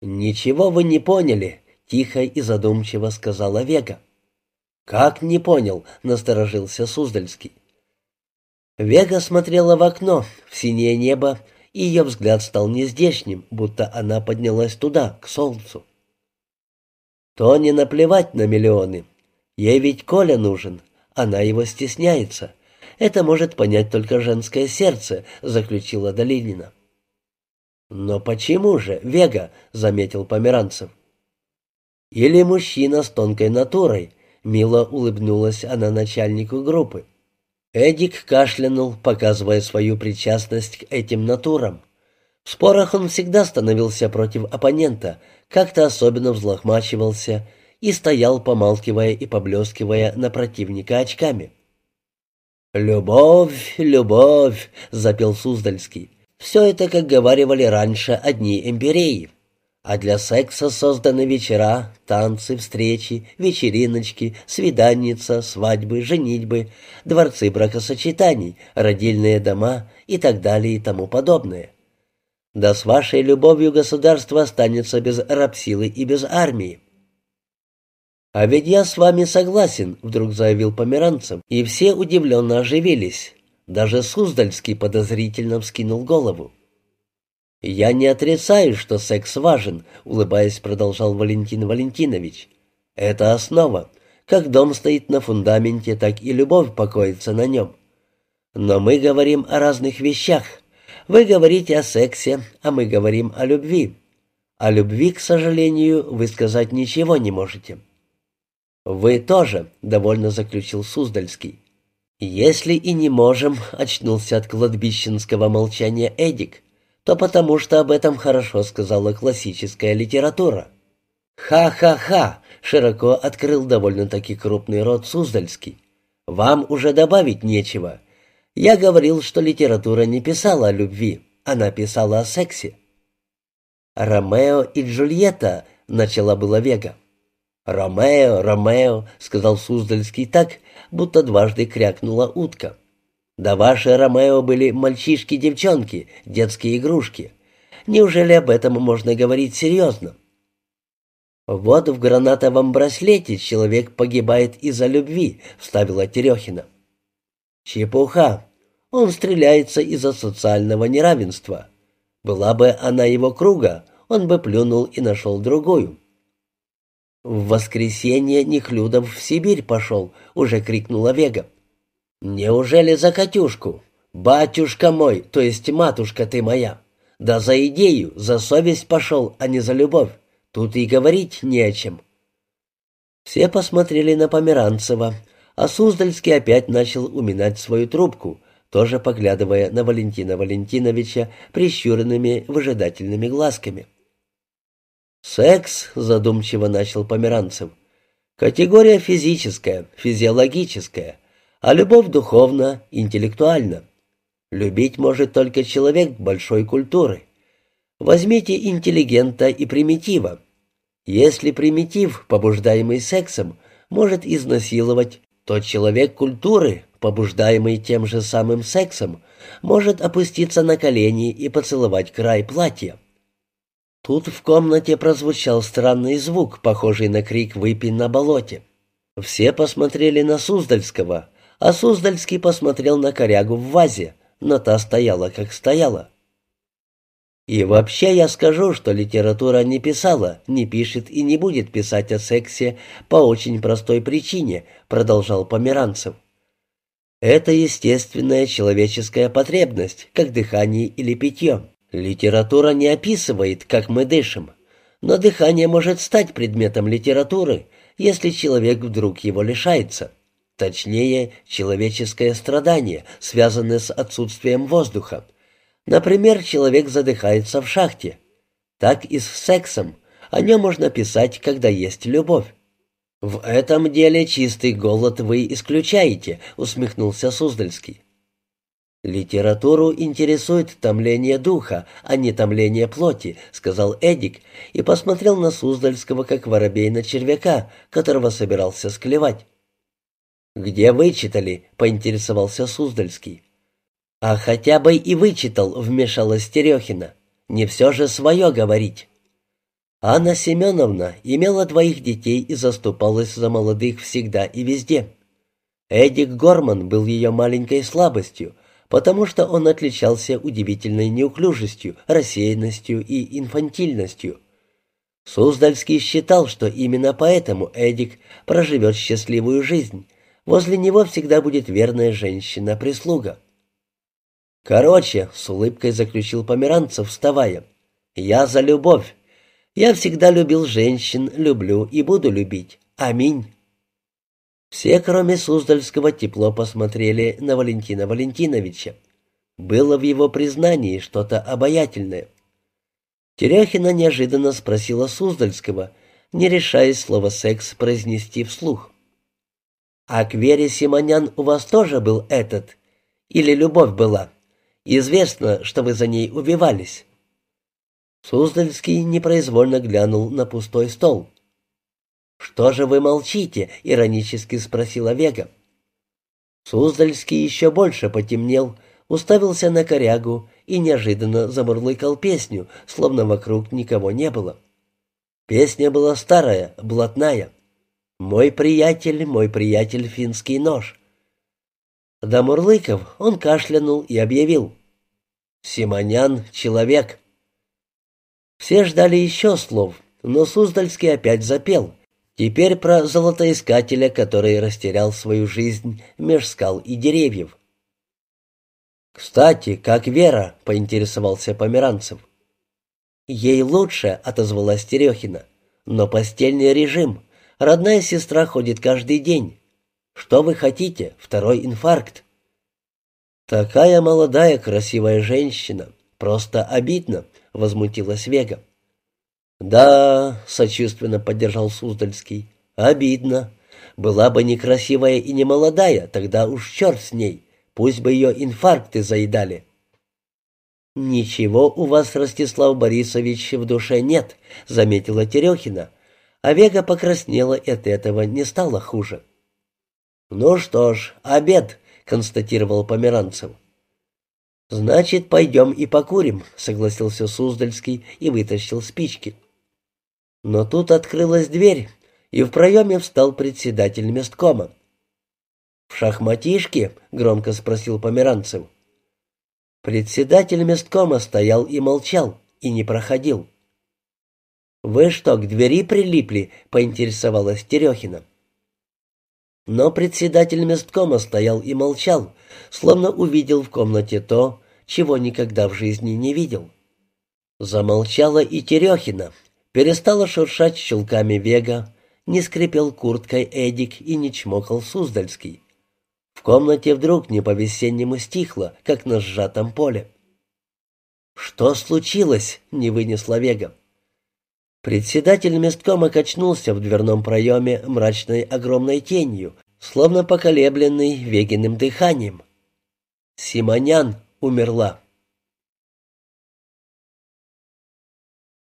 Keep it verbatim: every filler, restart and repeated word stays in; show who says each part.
Speaker 1: «Ничего вы не поняли», — тихо и задумчиво сказала Вега. «Как не понял?» — насторожился Суздальский. Вега смотрела в окно, в синее небо, и ее взгляд стал нездешним, будто она поднялась туда, к солнцу. «Тоне наплевать на миллионы. Ей ведь Коля нужен. Она его стесняется. Это может понять только женское сердце», — заключила Долинина. «Но почему же, Вега?» — заметил Померанцев. «Или мужчина с тонкой натурой», — мило улыбнулась она начальнику группы. Эдик кашлянул, показывая свою причастность к этим натурам. В спорах он всегда становился против оппонента, как-то особенно взлохмачивался и стоял, помалкивая и поблескивая на противника очками. «Любовь, любовь!» — запел Суздальский. «Все это, как говаривали раньше, одни империи. А для секса созданы вечера, танцы, встречи, вечериночки, свиданница, свадьбы, женитьбы, дворцы бракосочетаний, родильные дома и так далее и тому подобное. Да с вашей любовью государство останется без рабсилы и без армии». «А ведь я с вами согласен», — вдруг заявил Померанцев, и все удивленно оживились. Даже Суздальский подозрительно вскинул голову. «Я не отрицаю, что секс важен», — улыбаясь, продолжал Валентин Валентинович. «Это основа. Как дом стоит на фундаменте, так и любовь покоится на нем. Но мы говорим о разных вещах. Вы говорите о сексе, а мы говорим о любви. О любви, к сожалению, вы сказать ничего не можете». «Вы тоже», — довольно заключил Суздальский. «Если и не можем», — очнулся от кладбищенского молчания Эдик, «то потому что об этом хорошо сказала классическая литература». «Ха-ха-ха!» — широко открыл довольно-таки крупный рот Суздальский. «Вам уже добавить нечего. Я говорил, что литература не писала о любви, она писала о сексе». «Ромео и Джульетта», — начала была Вега. «Ромео, Ромео», — сказал Суздальский так, будто дважды крякнула утка. «Да ваши Ромео были мальчишки-девчонки, детские игрушки. Неужели об этом можно говорить серьезно?» «Вот в гранатовом браслете человек погибает из-за любви», — вставила Терехина. «Чепуха. Он стреляется из-за социального неравенства. Была бы она его круга, он бы плюнул и нашел другую». «В воскресенье Нехлюдов в Сибирь пошел», — уже крикнула Вега. «Неужели за Катюшку? Батюшка мой, то есть матушка ты моя. Да за идею, за совесть пошел, а не за любовь. Тут и говорить не о чем». Все посмотрели на Померанцева, а Суздальский опять начал уминать свою трубку, тоже поглядывая на Валентина Валентиновича прищуренными выжидательными глазками. «Секс», — задумчиво начал Померанцев, — «категория физическая, физиологическая, а любовь духовна, интеллектуальна. Любить может только человек большой культуры. Возьмите интеллигента и примитива. Если примитив, побуждаемый сексом, может изнасиловать, то человек культуры, побуждаемый тем же самым сексом, может опуститься на колени и поцеловать край платья». Тут в комнате прозвучал странный звук, похожий на крик «Выпей на болоте». Все посмотрели на Суздальского, а Суздальский посмотрел на корягу в вазе, но та стояла, как стояла. «И вообще я скажу, что литература не писала, не пишет и не будет писать о сексе по очень простой причине», — продолжал Померанцев. «Это естественная человеческая потребность, как дыхание или питье. Литература не описывает, как мы дышим, но дыхание может стать предметом литературы, если человек вдруг его лишается. Точнее, человеческое страдание, связанное с отсутствием воздуха. Например, человек задыхается в шахте. Так и с сексом. О нем можно писать, когда есть любовь». «В этом деле чистый голод вы исключаете», — усмехнулся Суздальский. «Литературу интересует томление духа, а не томление плоти», — сказал Эдик и посмотрел на Суздальского, как воробей на червяка, которого собирался склевать. «Где вычитали?» — поинтересовался Суздальский. «А хотя бы и вычитал», — вмешалась Терехина. «Не все же свое говорить». Анна Семеновна имела двоих детей и заступалась за молодых всегда и везде. Эдик Горман был ее маленькой слабостью, потому что он отличался удивительной неуклюжестью, рассеянностью и инфантильностью. Суздальский считал, что именно поэтому Эдик проживет счастливую жизнь. Возле него всегда будет верная женщина-прислуга. «Короче», — с улыбкой заключил Померанцев, вставая, — «я за любовь. Я всегда любил женщин, люблю и буду любить. Аминь». Все, кроме Суздальского, тепло посмотрели на Валентина Валентиновича. Было в его признании что-то обаятельное. Терехина неожиданно спросила Суздальского, не решаясь слово «секс» произнести вслух. «А к Вере Симонян у вас тоже был этот? Или любовь была? Известно, что вы за ней убивались». Суздальский непроизвольно глянул на пустой стол. «Что же вы молчите?» — иронически спросила Вега. Суздальский еще больше потемнел, уставился на корягу и неожиданно замурлыкал песню, словно вокруг никого не было. Песня была старая, блатная. «Мой приятель, мой приятель, финский нож». Домурлыков, он кашлянул и объявил: «Симонян — человек». Все ждали еще слов, но Суздальский опять запел. Теперь про золотоискателя, который растерял свою жизнь меж скал и деревьев. «Кстати, как Вера?» — поинтересовался Померанцев. «Ей лучше», — отозвалась Терехина. «Но постельный режим. Родная сестра ходит каждый день. Что вы хотите? Второй инфаркт». «Такая молодая, красивая женщина. Просто обидно», — возмутилась Вега. «Да», — сочувственно поддержал Суздальский, — «обидно. Была бы некрасивая и не молодая, тогда уж черт с ней. Пусть бы ее инфаркты заедали». «Ничего у вас, Ростислав Борисович, в душе нет», — заметила Терехина, а Вега покраснела, и от этого не стало хуже. «Ну что ж, обед», — констатировал Померанцев. «Значит, пойдем и покурим», — согласился Суздальский и вытащил спички. Но тут открылась дверь, и в проеме встал председатель месткома. «В шахматишке?» — громко спросил Померанцев. Председатель месткома стоял и молчал, и не проходил. «Вы что, к двери прилипли?» — поинтересовалась Терехина. Но председатель месткома стоял и молчал, словно увидел в комнате то, чего никогда в жизни не видел. Замолчала и Терехина, перестала шуршать щелками Вега, не скрипел курткой Эдик и не чмокал Суздальский. В комнате вдруг не по-весеннему стихло, как на сжатом поле. «Что случилось?» — не вынесла Вега. Председатель месткома качнулся в дверном проеме мрачной огромной тенью, словно поколебленный Вегиным дыханием. «Симонян умерла».